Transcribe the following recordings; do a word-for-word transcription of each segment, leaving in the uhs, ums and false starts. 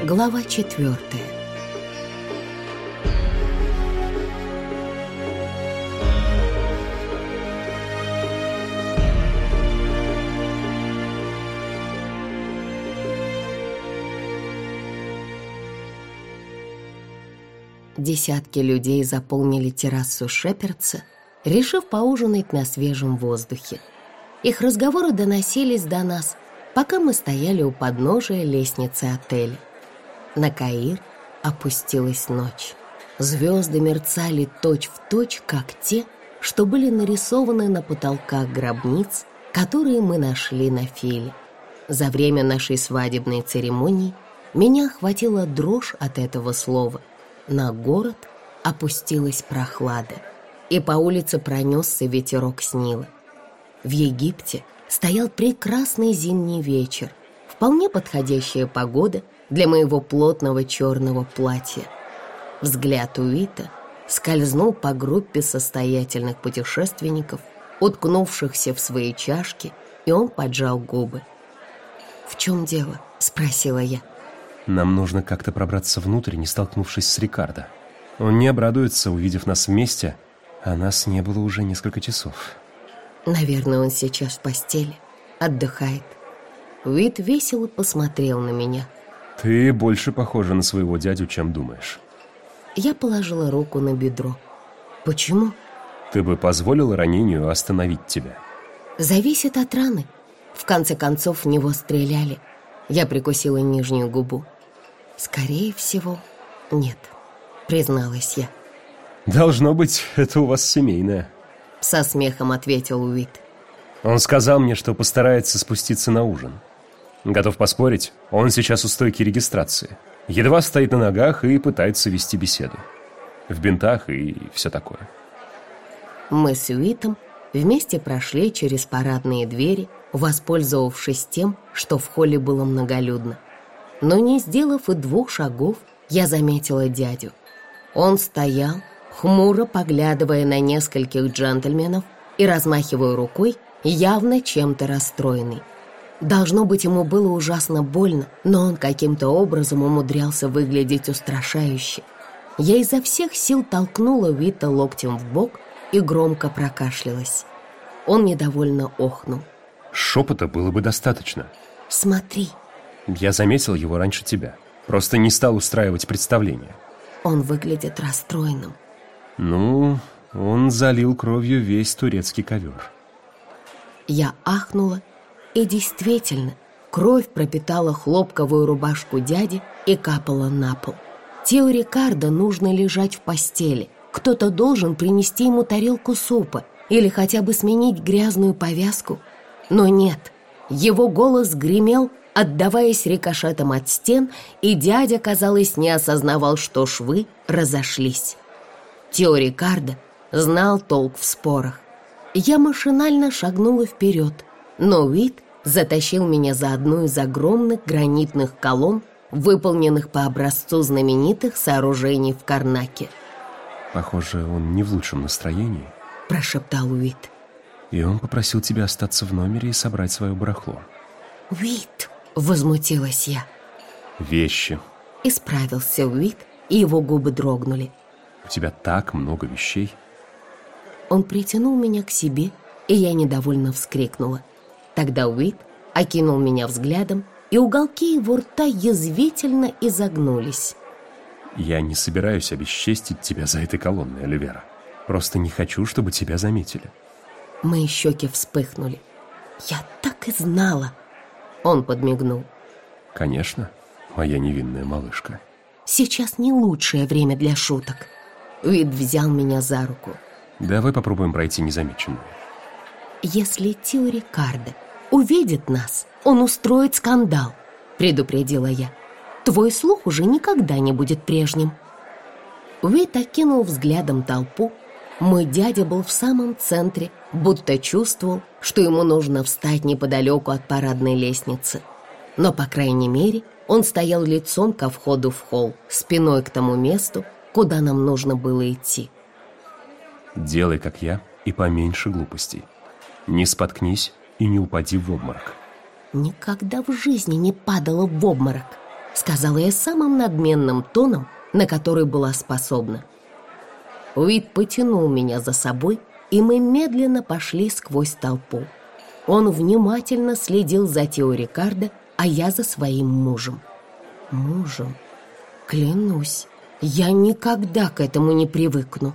Глава четвертая. Десятки людей заполнили террасу Шепердса, решив поужинать на свежем воздухе. Их разговоры доносились до нас, пока мы стояли у подножия лестницы отеля. На Каир опустилась ночь. Звезды мерцали точь-в-точь, как те, что были нарисованы на потолках гробниц, которые мы нашли на Филе. За время нашей свадебной церемонии меня охватила дрожь от этого слова. На город опустилась прохлада, и по улице пронесся ветерок с Нила. В Египте стоял прекрасный зимний вечер, вполне подходящая погода для моего плотного черного платья. Взгляд Уита скользнул по группе состоятельных путешественников, уткнувшихся в свои чашки, и он поджал губы. «В чем дело?» — спросила я. «Нам нужно как-то пробраться внутрь, не столкнувшись с Рикардо. Он не обрадуется, увидев нас вместе, а нас не было уже несколько часов». «Наверное, он сейчас в постели, отдыхает». Уит весело посмотрел на меня. «Ты больше похожа на своего дядю, чем думаешь». Я положила руку на бедро. «Почему?» «Ты бы позволила ранению остановить тебя?» «Зависит от раны. В конце концов, в него стреляли». Я прикусила нижнюю губу. «Скорее всего, нет», — призналась я. «Должно быть, это у вас семейное», — со смехом ответил Уит. «Он сказал мне, что постарается спуститься на ужин. Готов поспорить, он сейчас у стойки регистрации. Едва стоит на ногах и пытается вести беседу. В бинтах и все такое». Мы с Уитом вместе прошли через парадные двери, воспользовавшись тем, что в холле было многолюдно. Но не сделав и двух шагов, я заметила дядю. Он стоял, хмуро поглядывая на нескольких джентльменов и размахивая рукой, явно чем-то расстроенный. Должно быть, ему было ужасно больно, но он каким-то образом умудрялся выглядеть устрашающе. Я изо всех сил толкнула Уита локтем в бок и громко прокашлялась. Он недовольно охнул. «Шепота было бы достаточно». «Смотри». «Я заметил его раньше тебя. Просто не стал устраивать представление». «Он выглядит расстроенным». «Ну, он залил кровью весь турецкий ковер». Я ахнула, и действительно, кровь пропитала хлопковую рубашку дяди и капала на пол. Тео Рикардо нужно лежать в постели. Кто-то должен принести ему тарелку супа или хотя бы сменить грязную повязку. Но нет, его голос гремел, отдаваясь рикошетом от стен, и дядя, казалось, не осознавал, что швы разошлись. Тео Рикардо знал толк в спорах. Я машинально шагнула вперед, но Уит затащил меня за одну из огромных гранитных колонн, выполненных по образцу знаменитых сооружений в Карнаке. «Похоже, он не в лучшем настроении», — прошептал Уит. «И он попросил тебя остаться в номере и собрать свое барахло». «Уит!» — возмутилась я. «Вещи». Исправился Уит, и его губы дрогнули. «У тебя так много вещей». Он притянул меня к себе, и я недовольно вскрикнула. Тогда Уит окинул меня взглядом, и уголки его рта язвительно изогнулись. «Я не собираюсь обесчестить тебя за этой колонной, Оливера. Просто не хочу, чтобы тебя заметили». Мои щеки вспыхнули. «Я так и знала!» Он подмигнул. «Конечно, моя невинная малышка». «Сейчас не лучшее время для шуток». Уит взял меня за руку. «Давай попробуем пройти незамеченную». «Если Тео Рикардо увидит нас, он устроит скандал», — предупредила я. «Твой слух уже никогда не будет прежним». Уит окинул взглядом толпу. Мой дядя был в самом центре, будто чувствовал, что ему нужно встать неподалеку от парадной лестницы. Но, по крайней мере, он стоял лицом ко входу в холл, спиной к тому месту, куда нам нужно было идти. «Делай, как я, и поменьше глупостей. Не споткнись и не упади в обморок». Никогда в жизни не падала в обморок. сказала я самым надменным тоном, на который была способна. Уит потянул меня за собой, и мы медленно пошли сквозь толпу. Он внимательно следил за Тео Рикардо, а я за своим мужем. Мужем? Клянусь, я никогда к этому не привыкну.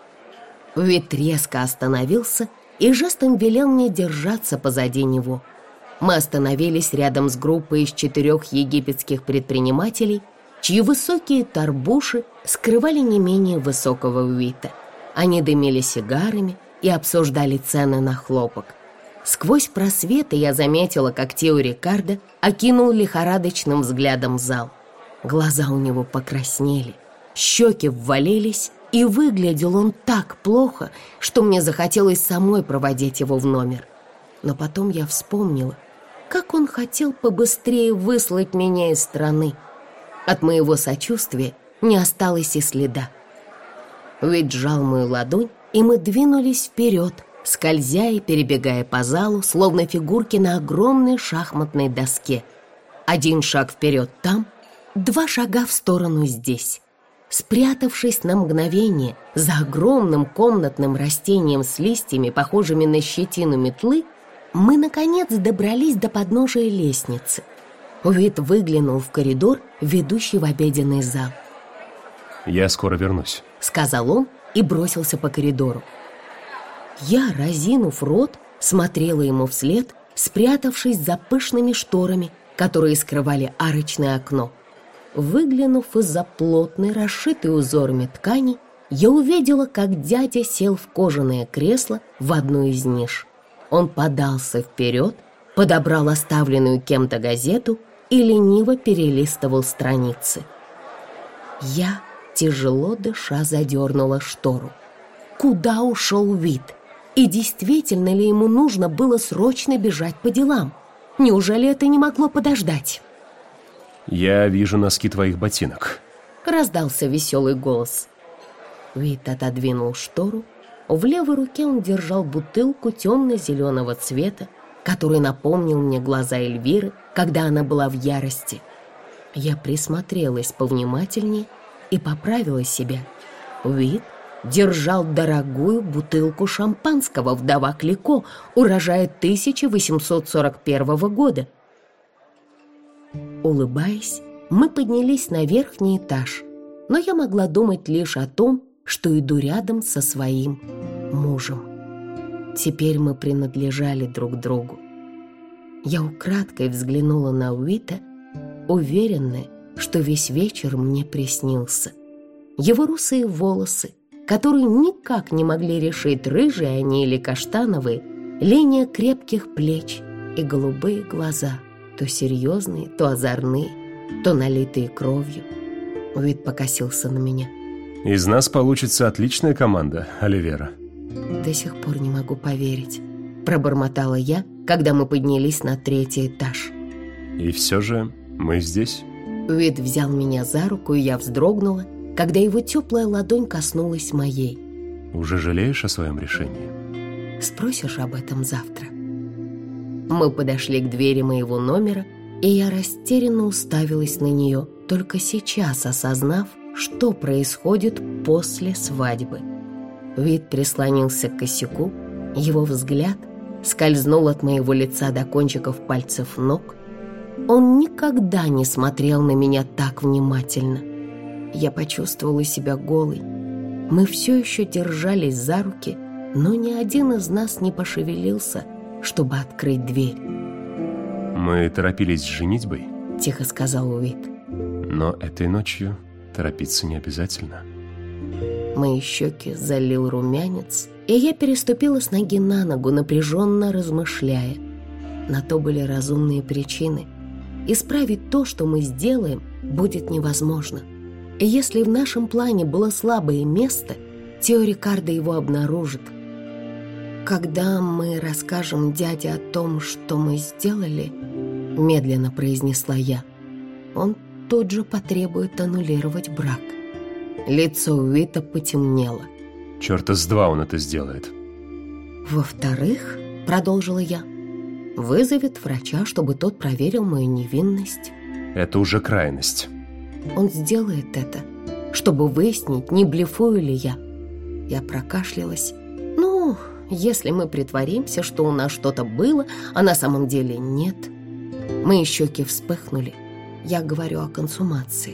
Уит резко остановился и жестом велел мне держаться позади него. Мы остановились рядом с группой из четырех египетских предпринимателей, чьи высокие тарбуши скрывали не менее высокого Уита. Они дымили сигарами и обсуждали цены на хлопок. Сквозь просветы я заметила, как Тео Рикардо окинул лихорадочным взглядом зал. Глаза у него покраснели, щеки ввалились, и выглядел он так плохо, что мне захотелось самой проводить его в номер. Но потом я вспомнила, как он хотел побыстрее выслать меня из страны. От моего сочувствия не осталось и следа. Уит сжал мою ладонь, и мы двинулись вперед, скользя и перебегая по залу, словно фигурки на огромной шахматной доске. Один шаг вперед там, два шага в сторону здесь. Спрятавшись на мгновение за огромным комнатным растением с листьями, похожими на щетину метлы, мы, наконец, добрались до подножия лестницы. Уит выглянул в коридор, ведущий в обеденный зал. «Я скоро вернусь», — сказал он и бросился по коридору. Я, разинув рот, смотрела ему вслед, спрятавшись за пышными шторами, которые скрывали арочное окно. Выглянув из-за плотной, расшитой узорами ткани, я увидела, как дядя сел в кожаное кресло в одну из ниш. Он подался вперед, подобрал оставленную кем-то газету и лениво перелистывал страницы. Я, тяжело дыша, задернула штору. Куда ушел Уит? И действительно ли ему нужно было срочно бежать по делам? Неужели это не могло подождать? «Я вижу носки твоих ботинок», — раздался веселый голос. Уит отодвинул штору. В левой руке он держал бутылку темно-зеленого цвета, который напомнил мне глаза Эльвиры, когда она была в ярости. Я присмотрелась повнимательнее и поправила себя. Уит держал дорогую бутылку шампанского «Вдова Клико» урожая тысяча восемьсот сорок первого года. Улыбаясь, мы поднялись на верхний этаж, но я могла думать лишь о том, что иду рядом со своим мужем. Теперь мы принадлежали друг другу. Я украдкой взглянула на Уита, уверенная, что весь вечер мне приснился. Его русые волосы, которые никак не могли решить, рыжие они или каштановые, линия крепких плеч и голубые глаза, то серьезные, то озорные, то налитые кровью. Уит покосился на меня. «Из нас получится отличная команда, Оливера». «До сих пор не могу поверить», — пробормотала я, когда мы поднялись на третий этаж. «И все же мы здесь». Уит взял меня за руку, и я вздрогнула, когда его теплая ладонь коснулась моей. «Уже жалеешь о своем решении?» «Спросишь об этом завтра». Мы подошли к двери моего номера, и я растерянно уставилась на нее, только сейчас осознав, что происходит после свадьбы. Уит прислонился к косяку, его взгляд скользнул от моего лица до кончиков пальцев ног. Он никогда не смотрел на меня так внимательно. Я почувствовала себя голой. Мы все еще держались за руки, но ни один из нас не пошевелился, чтобы открыть дверь. «Мы торопились с женитьбой», — тихо сказал Уит. «Но этой ночью торопиться не обязательно». Мои щеки залил румянец, и я переступила с ноги на ногу, напряженно размышляя. На то были разумные причины. Исправить то, что мы сделаем, будет невозможно. И если в нашем плане было слабое место, Тео Рикардо его обнаружит. «Когда мы расскажем дяде о том, что мы сделали», — медленно произнесла я, «он тут же потребует аннулировать брак». Лицо Уита потемнело. «Черта с два он это сделает». «Во-вторых, — продолжила я, — вызовет врача, чтобы тот проверил мою невинность. Это уже крайность. Он сделает это, чтобы выяснить, не блефую ли я. Я прокашлялась. Ну, если мы притворимся, что у нас что-то было, а на самом деле нет. Мои щеки вспыхнули. Я говорю о консумации.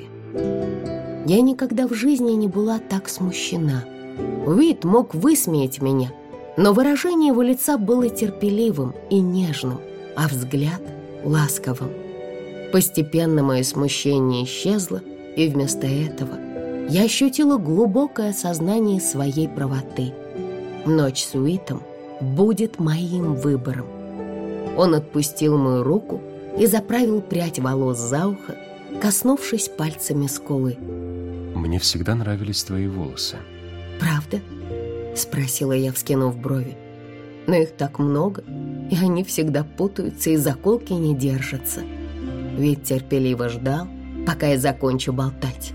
Я никогда в жизни не была так смущена. Уит мог высмеять меня, но выражение его лица было терпеливым и нежным, а взгляд — ласковым. Постепенно мое смущение исчезло, и вместо этого я ощутила глубокое осознание своей правоты. Ночь с Уитом будет моим выбором. Он отпустил мою руку и заправил прядь волос за ухо, коснувшись пальцами скулы. Мне всегда нравились твои волосы. «Правда?» — спросила я, вскинув брови. «Но их так много, и они всегда путаются, и заколки не держатся». Ведь терпеливо ждал, пока я закончу болтать.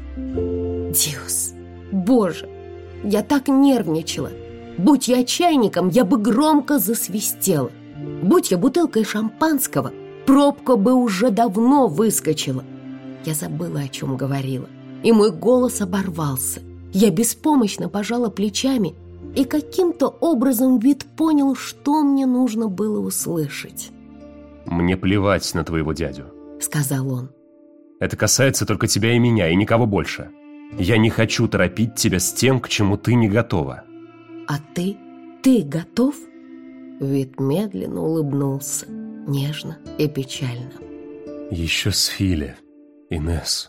«Диос! Боже! Я так нервничала! Будь я чайником, я бы громко засвистела. Будь я бутылкой шампанского, пробка бы уже давно выскочила». Я забыла, о чем говорила, и мой голос оборвался. Я беспомощно пожала плечами, и каким-то образом Вит понял, что мне нужно было услышать. «Мне плевать на твоего дядю», — сказал он. «Это касается только тебя и меня, и никого больше. Я не хочу торопить тебя с тем, к чему ты не готова». «А ты? Ты готов?» Вит медленно улыбнулся, нежно и печально. «Еще с Филе, Инесс».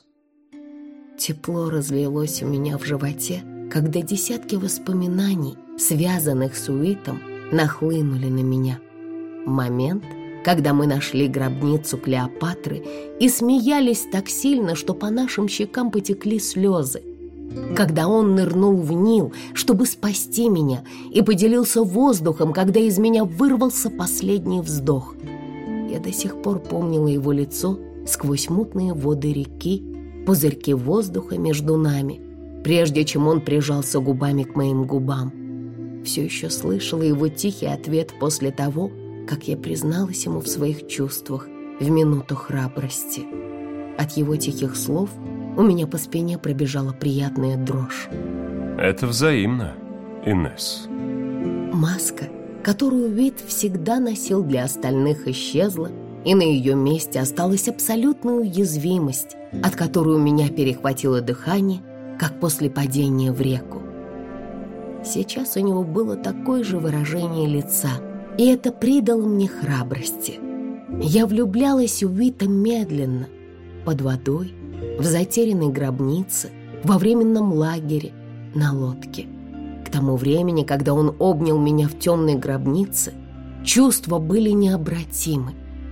Тепло разлилось у меня в животе, когда десятки воспоминаний, связанных с Уитом, нахлынули на меня. Момент, когда мы нашли гробницу Клеопатры и смеялись так сильно, что по нашим щекам потекли слезы. Когда он нырнул в Нил, чтобы спасти меня, и поделился воздухом, когда из меня вырвался последний вздох. Я до сих пор помнила его лицо сквозь мутные воды реки, пузырьки воздуха между нами, прежде чем он прижался губами к моим губам. Все еще слышала его тихий ответ после того, как я призналась ему в своих чувствах в минуту храбрости. От его тихих слов у меня по спине пробежала приятная дрожь. «Это взаимно, Инесс». Маска, которую Вит всегда носил для остальных, исчезла, и на ее месте осталась абсолютная уязвимость, от которой у меня перехватило дыхание, как после падения в реку. Сейчас у него было такое же выражение лица, и это придало мне храбрости. Я влюблялась в Уита медленно, под водой, в затерянной гробнице, во временном лагере, на лодке. К тому времени, когда он обнял меня в темной гробнице, чувства были необратимы.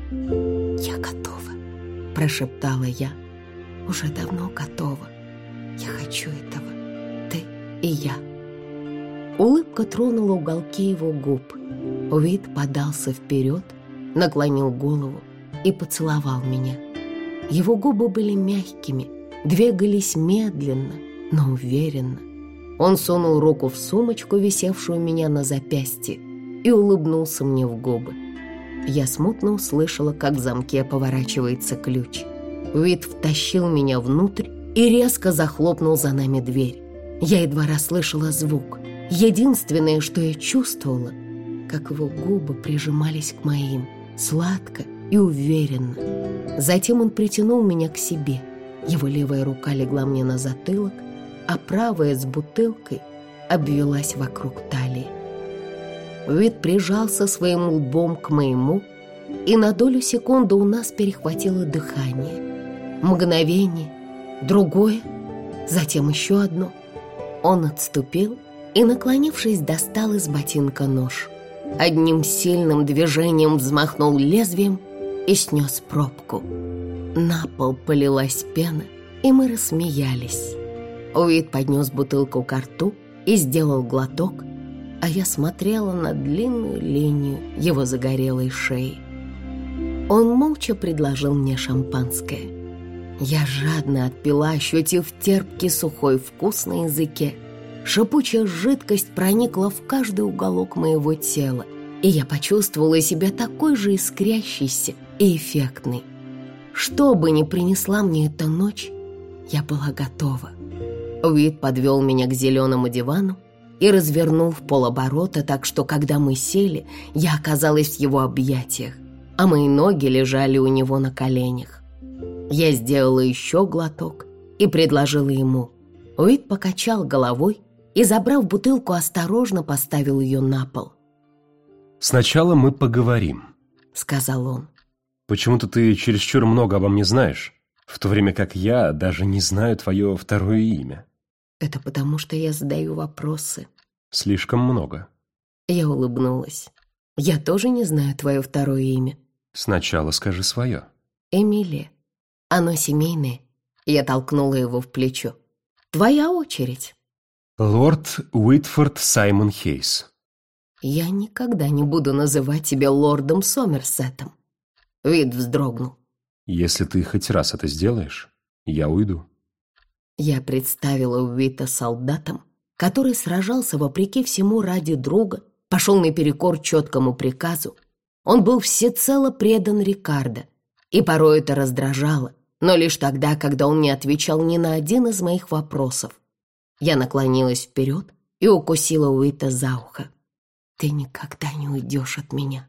«Я готова», — прошептала я. «Уже давно готова. Я хочу этого. Ты и я». Улыбка тронула уголки его губ. Уит подался вперед, наклонил голову и поцеловал меня. Его губы были мягкими, двигались медленно, но уверенно. Он сунул руку в сумочку, висевшую у меня на запястье, и улыбнулся мне в губы. Я смутно услышала, как в замке поворачивается ключ. Уит втащил меня внутрь и резко захлопнул за нами дверь. Я едва расслышала звук. Единственное, что я чувствовала, как его губы прижимались к моим, сладко и уверенно. Затем он притянул меня к себе. Его левая рука легла мне на затылок, а правая с бутылкой обвелась вокруг талии. Уит прижался своим лбом к моему, и на долю секунды у нас перехватило дыхание. Мгновение, другое, затем еще одно. Он отступил и, наклонившись, достал из ботинка нож. Одним сильным движением взмахнул лезвием и снес пробку. На пол полилась пена, и мы рассмеялись. Уит поднес бутылку ко рту и сделал глоток, а я смотрела на длинную линию его загорелой шеи. Он молча предложил мне шампанское. Я жадно отпила, ощутив терпкий сухой вкус на языке. Шипучая жидкость проникла в каждый уголок моего тела, и я почувствовала себя такой же искрящейся и эффектной. Что бы ни принесла мне эта ночь, я была готова. Уит подвел меня к зеленому дивану и развернул в полоборота, так что, когда мы сели, я оказалась в его объятиях, а мои ноги лежали у него на коленях. Я сделала еще глоток и предложила ему. Уит покачал головой и, забрав бутылку, осторожно поставил ее на пол. «Сначала мы поговорим», — сказал он. «Почему-то ты чересчур много обо мне знаешь, в то время как я даже не знаю твое второе имя». «Это потому, что я задаю вопросы». «Слишком много». Я улыбнулась. «Я тоже не знаю твое второе имя». «Сначала скажи свое». «Эмилия. Оно семейное». Я толкнула его в плечо. «Твоя очередь». «Лорд Уитфорд Саймон Хейс». «Я никогда не буду называть тебя лордом Сомерсетом». Уит вздрогнул. «Если ты хоть раз это сделаешь, я уйду». Я представила Уита солдатом, который сражался вопреки всему ради друга, пошел наперекор четкому приказу. Он был всецело предан Рикардо, и порой это раздражало, но лишь тогда, когда он не отвечал ни на один из моих вопросов. Я наклонилась вперед и укусила Уита за ухо. «Ты никогда не уйдешь от меня».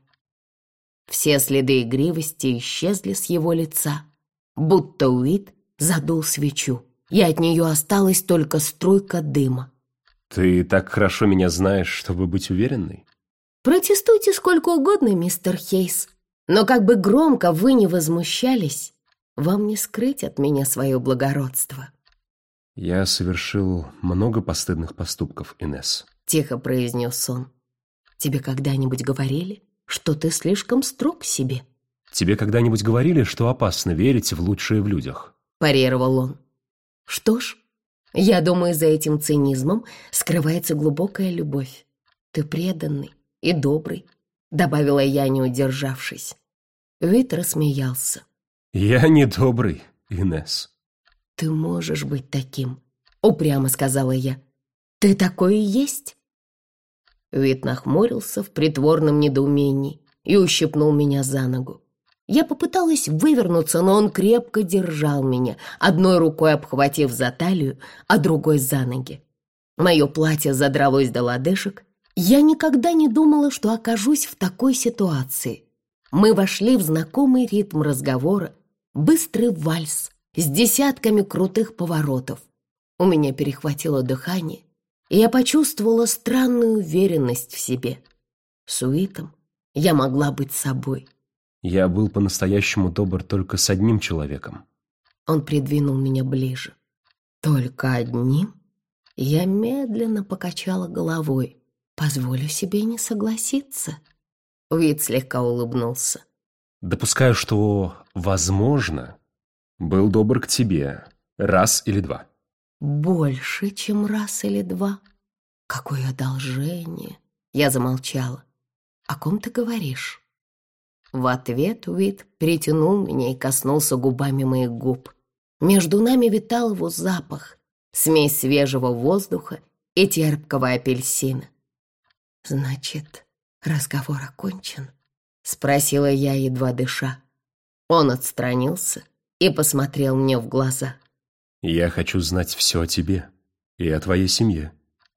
Все следы игривости исчезли с его лица, будто Уит задул свечу, и от нее осталась только струйка дыма. «Ты так хорошо меня знаешь, чтобы быть уверенной?» «Протестуйте сколько угодно, мистер Хейс, но как бы громко вы не возмущались, вам не скрыть от меня свое благородство». «Я совершил много постыдных поступков, Инесс», — тихо произнес он. «Тебе когда-нибудь говорили, что ты слишком строг к себе?» «Тебе когда-нибудь говорили, что опасно верить в лучшее в людях?» — парировал он. «Что ж, я думаю, за этим цинизмом скрывается глубокая любовь. Ты преданный и добрый», — добавила я, не удержавшись. Уит рассмеялся. «Я не добрый, Инесс». «Ты можешь быть таким», — упрямо сказала я. «Ты такой и есть». Уит нахмурился в притворном недоумении и ущипнул меня за ногу. Я попыталась вывернуться, но он крепко держал меня, одной рукой обхватив за талию, а другой за ноги. Мое платье задралось до лодыжек. Я никогда не думала, что окажусь в такой ситуации. Мы вошли в знакомый ритм разговора, быстрый вальс с десятками крутых поворотов. У меня перехватило дыхание, и я почувствовала странную уверенность в себе. С Уитом я могла быть собой. «Я был по-настоящему добр только с одним человеком». Он придвинул меня ближе. «Только одним?» Я медленно покачала головой. «Позволю себе не согласиться». Уит слегка улыбнулся. «Допускаю, что, возможно, был добр к тебе раз или два». «Больше, чем раз или два? Какое одолжение!» Я замолчала. «О ком ты говоришь?» В ответ Уит притянул меня и коснулся губами моих губ. Между нами витал его запах, смесь свежего воздуха и терпкого апельсина. «Значит, разговор окончен?» — спросила я, едва дыша. Он отстранился и посмотрел мне в глаза. «Я хочу знать все о тебе и о твоей семье».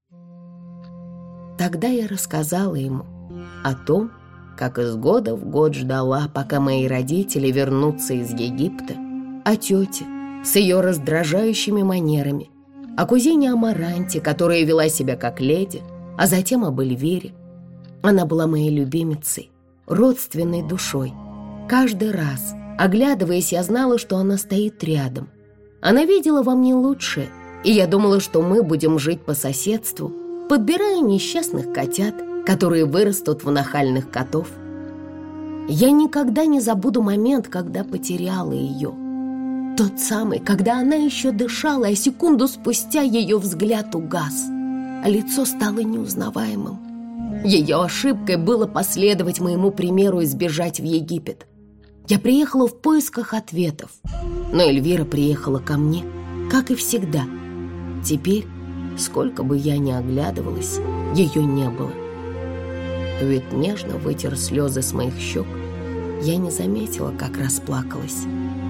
Тогда я рассказала ему о том, как из года в год ждала, пока мои родители вернутся из Египта, о тете с ее раздражающими манерами, о кузине Амаранте, которая вела себя как леди, а затем об Эльвире. Она была моей любимицей, родственной душой. Каждый раз, оглядываясь, я знала, что она стоит рядом. Она видела во мне лучшее, и я думала, что мы будем жить по соседству, подбирая несчастных котят, которые вырастут в нахальных котов. Я никогда не забуду момент, когда потеряла ее. Тот самый, когда она еще дышала, а секунду спустя ее взгляд угас, а лицо стало неузнаваемым. Ее ошибкой было последовать моему примеру и сбежать в Египет. Я приехала в поисках ответов, но Эльвира приехала ко мне, как и всегда. Теперь, сколько бы я ни оглядывалась, ее не было. Уит нежно вытер слезы с моих щек. Я не заметила, как расплакалась.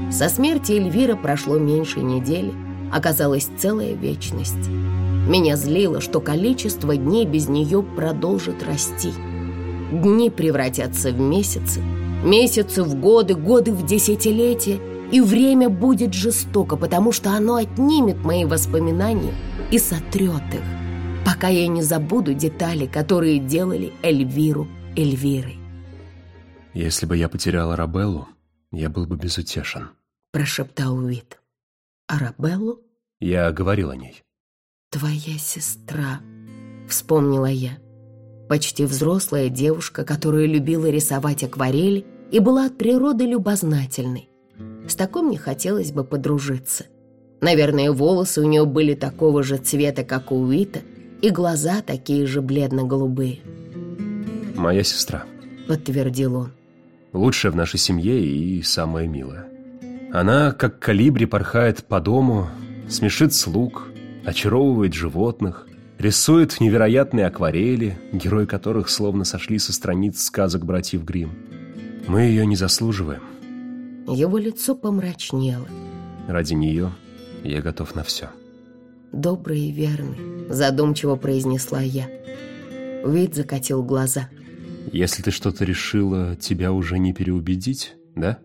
Со смерти Эльвиры прошло меньше недели, оказалась целая вечность. Меня злило, что количество дней без нее продолжит расти. Дни превратятся в месяцы, месяцы в годы, годы в десятилетия, и время будет жестоко, потому что оно отнимет мои воспоминания и сотрет их, пока я не забуду детали, которые делали Эльвиру Эльвирой. «Если бы я потерял Арабеллу, я был бы безутешен», — прошептал Уит. «Арабеллу?» «Я говорил о ней». «Твоя сестра», — вспомнила я. Почти взрослая девушка, которая любила рисовать акварели и была от природы любознательной. С такой мне хотелось бы подружиться. Наверное, волосы у нее были такого же цвета, как у Уита, и глаза такие же бледно-голубые. «Моя сестра», — подтвердил он. «Лучшая в нашей семье и самая милая. Она, как колибри, порхает по дому, смешит слуг, очаровывает животных, рисует невероятные акварели, герои которых словно сошли со страниц сказок братьев Гримм. Мы ее не заслуживаем». Его лицо помрачнело. «Ради нее я готов на все». «Добрый и верный», — задумчиво произнесла я. Уит закатил глаза. «Если ты что-то решила, тебя уже не переубедить, да?»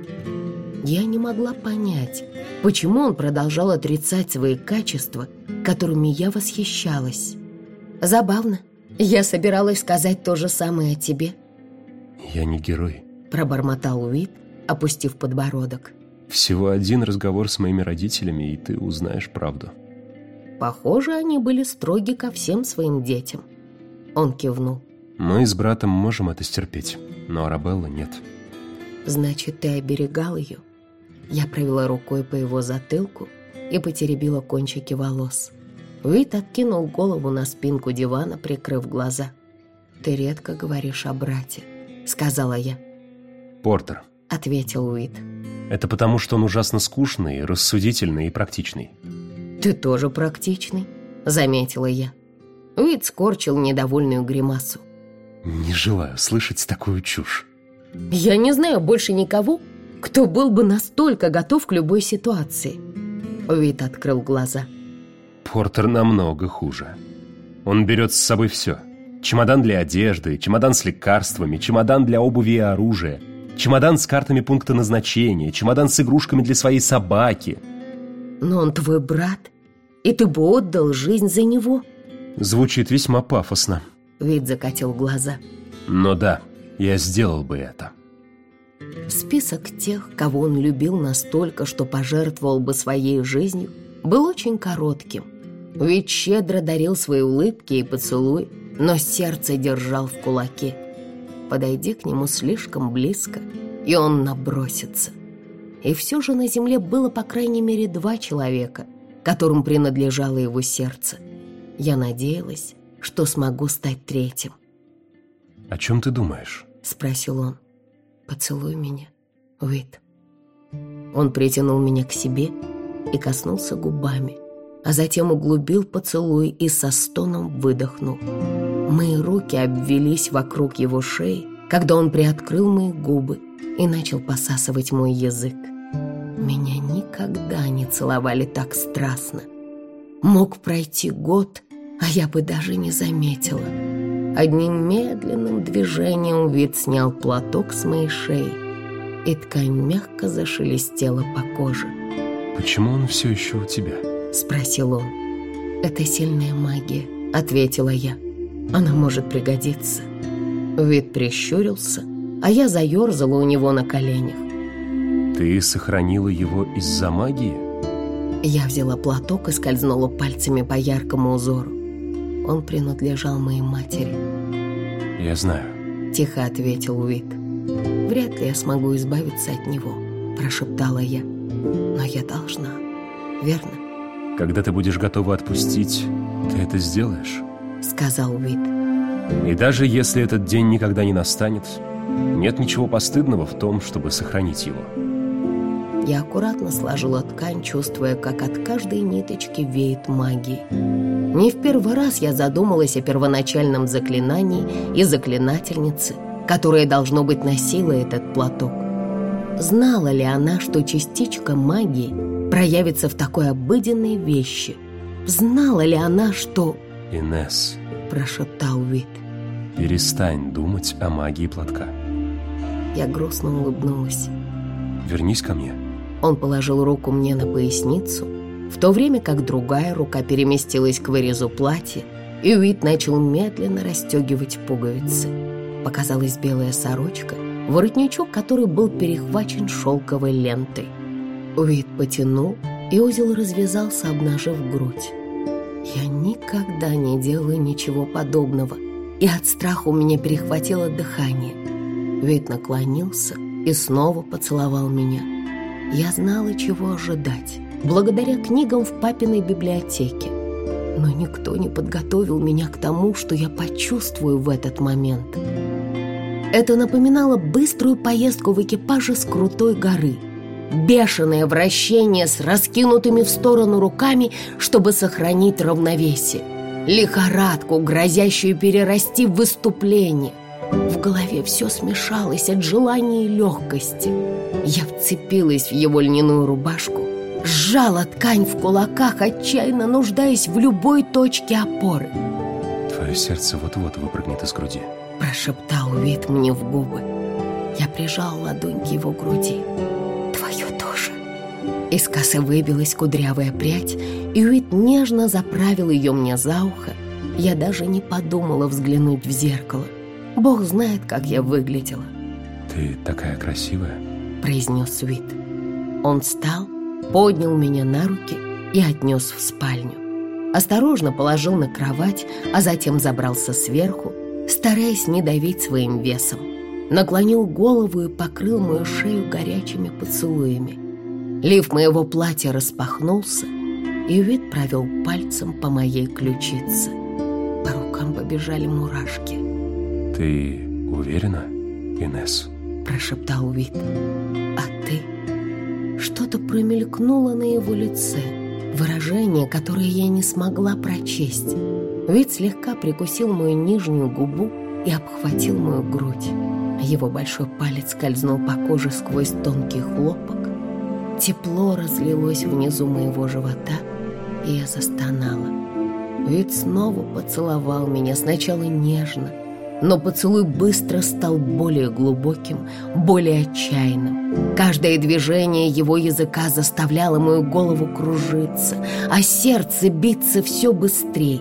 Я не могла понять, почему он продолжал отрицать свои качества, которыми я восхищалась. Забавно. Я собиралась сказать то же самое о тебе. «Я не герой», — пробормотал Уит, опустив подбородок. «Всего один разговор с моими родителями, и ты узнаешь правду». Похоже, они были строги ко всем своим детям. Он кивнул. «Мы с братом можем это стерпеть, но Арабелла нет». «Значит, ты оберегал ее?» Я провела рукой по его затылку и потеребила кончики волос. Уит откинул голову на спинку дивана, прикрыв глаза. «Ты редко говоришь о брате», — сказала я. «Портер», — ответил Уит. «Это потому, что он ужасно скучный, рассудительный и практичный». «Ты тоже практичный», — заметила я. Уит скорчил недовольную гримасу. «Не желаю слышать такую чушь». «Я не знаю больше никого, кто был бы настолько готов к любой ситуации». Уит открыл глаза. «Портер намного хуже. Он берет с собой все. Чемодан для одежды, чемодан с лекарствами, чемодан для обуви и оружия, чемодан с картами пункта назначения, чемодан с игрушками для своей собаки». «Но он твой брат, и ты бы отдал жизнь за него». Звучит весьма пафосно. Уит закатил глаза. «Но да, я сделал бы это». Список тех, кого он любил настолько, что пожертвовал бы своей жизнью, был очень коротким. Ведь щедро дарил свои улыбки и поцелуи, но сердце держал в кулаке. Подойди к нему слишком близко, и он набросится. И все же на земле было по крайней мере два человека, которым принадлежало его сердце. Я надеялась, что смогу стать третьим. «О чем ты думаешь?» — спросил он. «Поцелуй меня, Уит». Он притянул меня к себе и коснулся губами, а затем углубил поцелуй и со стоном выдохнул. Мои руки обвелись вокруг его шеи, когда он приоткрыл мои губы и начал посасывать мой язык. Меня никогда не целовали так страстно. Мог пройти год, а я бы даже не заметила. Одним медленным движением Уит снял платок с моей шеи, и ткань мягко зашелестела по коже. «Почему он все еще у тебя?» — спросил он. «Это сильная магия», — ответила я. «Она может пригодиться». Уит прищурился, а я заерзала у него на коленях. «Ты сохранила его из-за магии?» Я взяла платок и скользнула пальцами по яркому узору. Он принадлежал моей матери. «Я знаю», — тихо ответил Уит. «Вряд ли я смогу избавиться от него», — прошептала я. «Но я должна, верно?» «Когда ты будешь готова отпустить, ты это сделаешь», — сказал Уит. «И даже если этот день никогда не настанет, нет ничего постыдного в том, чтобы сохранить его». Я аккуратно сложила ткань, чувствуя, как от каждой ниточки веет магией. Не в первый раз я задумалась о первоначальном заклинании и заклинательнице, которая, должно быть, носила этот платок. Знала ли она, что частичка магии проявится в такой обыденной вещи? Знала ли она, что... «Инесс», — прошептал Уит, — «перестань думать о магии платка». Я грустно улыбнулась. «Вернись ко мне». Он положил руку мне на поясницу, в то время как другая рука переместилась к вырезу платья, и Уит начал медленно расстегивать пуговицы. Показалась белая сорочка, воротничок, который был перехвачен шелковой лентой. Уит потянул, и узел развязался, обнажив грудь. Я никогда не делала ничего подобного, и от страха у меня перехватило дыхание. Уит наклонился и снова поцеловал меня. Я знала, чего ожидать, благодаря книгам в папиной библиотеке. Но никто не подготовил меня к тому, что я почувствую в этот момент. Это напоминало быструю поездку в экипаже с крутой горы. Бешеное вращение с раскинутыми в сторону руками, чтобы сохранить равновесие. Лихорадку, грозящую перерасти в выступление. В голове все смешалось от желания и легкости. Я вцепилась в его льняную рубашку, сжала ткань в кулаках, отчаянно нуждаясь в любой точке опоры. «Твое сердце вот-вот выпрыгнет из груди», — прошептал Уит мне в губы. Я прижала ладонь к его груди. «Твою тоже». Из косы выбилась кудрявая прядь, и Уит нежно заправил ее мне за ухо. Я даже не подумала взглянуть в зеркало. Бог знает, как я выглядела. «Ты такая красивая», — произнес Уит. Он встал, поднял меня на руки и отнес в спальню. Осторожно положил на кровать, а затем забрался сверху, стараясь не давить своим весом. Наклонил голову и покрыл мою шею горячими поцелуями. Лиф моего платья распахнулся, и Уит провел пальцем по моей ключице. По рукам побежали мурашки. «Ты уверена, Инесс?» — прошептал Уит. «А ты?» Что-то промелькнуло на его лице, выражение, которое я не смогла прочесть. Уит слегка прикусил мою нижнюю губу и обхватил мою грудь. Его большой палец скользнул по коже сквозь тонкий хлопок. Тепло разлилось внизу моего живота, и я застонала. Уит снова поцеловал меня, сначала нежно, но поцелуй быстро стал более глубоким, более отчаянным. Каждое движение его языка заставляло мою голову кружиться, а сердце биться все быстрее.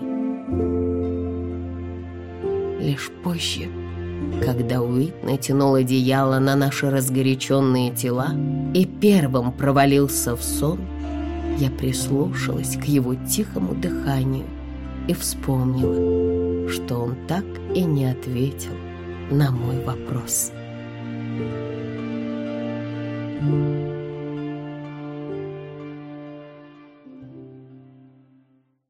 Лишь позже, когда Уит натянул одеяло на наши разгоряченные тела и первым провалился в сон, я прислушалась к его тихому дыханию и вспомнила, что он так и не ответил на мой вопрос. Thank you.